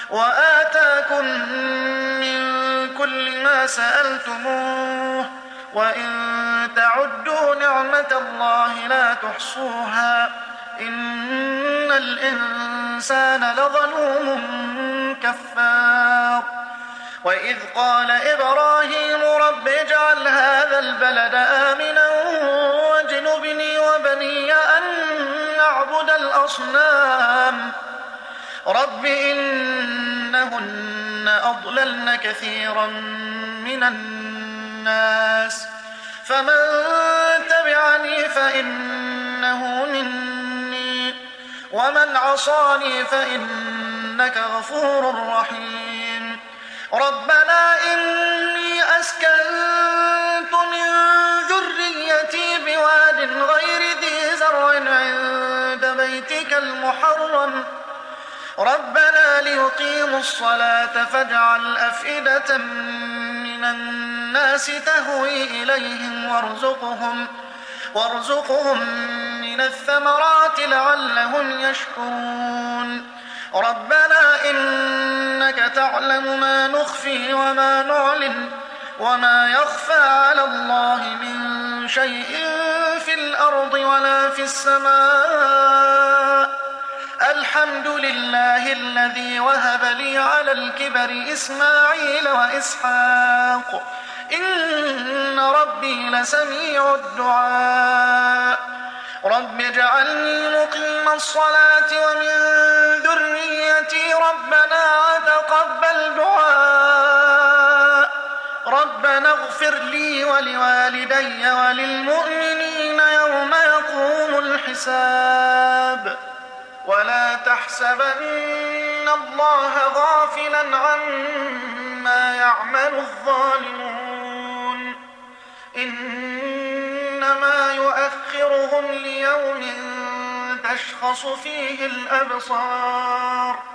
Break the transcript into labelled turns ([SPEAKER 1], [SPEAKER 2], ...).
[SPEAKER 1] وآتاكم من كل ما سألتموه وإن تعدوا نعمة الله لا تحصوها إن الإنسان لظلوم كفار. وإذ قال إبراهيم رب اجعل هذا البلد آمنا واجنبني وبني أن نعبد الأصنام رب إنهن أضللن كثيرا من الناس فمن تبعني فإنه مني ومن عصاني فإنك غفور رحيم. ربنا إني أسكنت من ذريتي بواد غير ذي زرع عند بيتك المحرم ربنا ليقيموا الصلاة فاجعل أفئدة من الناس تهوي إليهم وارزقهم من الثمرات لعلهم يشكرون. ربنا إنك تعلم ما نخفي وما نعلن وما يخفى على الله من شيء في الأرض ولا في السماء. الحمد لله الذي وهب لي على الكبر إسماعيل وإسحاق إن ربي لسميع الدعاء. رب اجعلني مقيم الصلاة ومن ذريتي ربنا وتقبل دعاء. ربنا اغفر لي ولوالدي وللمؤمنين يوم يقوم الحساب. ولا تحسبن الله غافلا عما يعمل الظالمون إنما يؤخرهم ليوم تشخص فيه الأبصار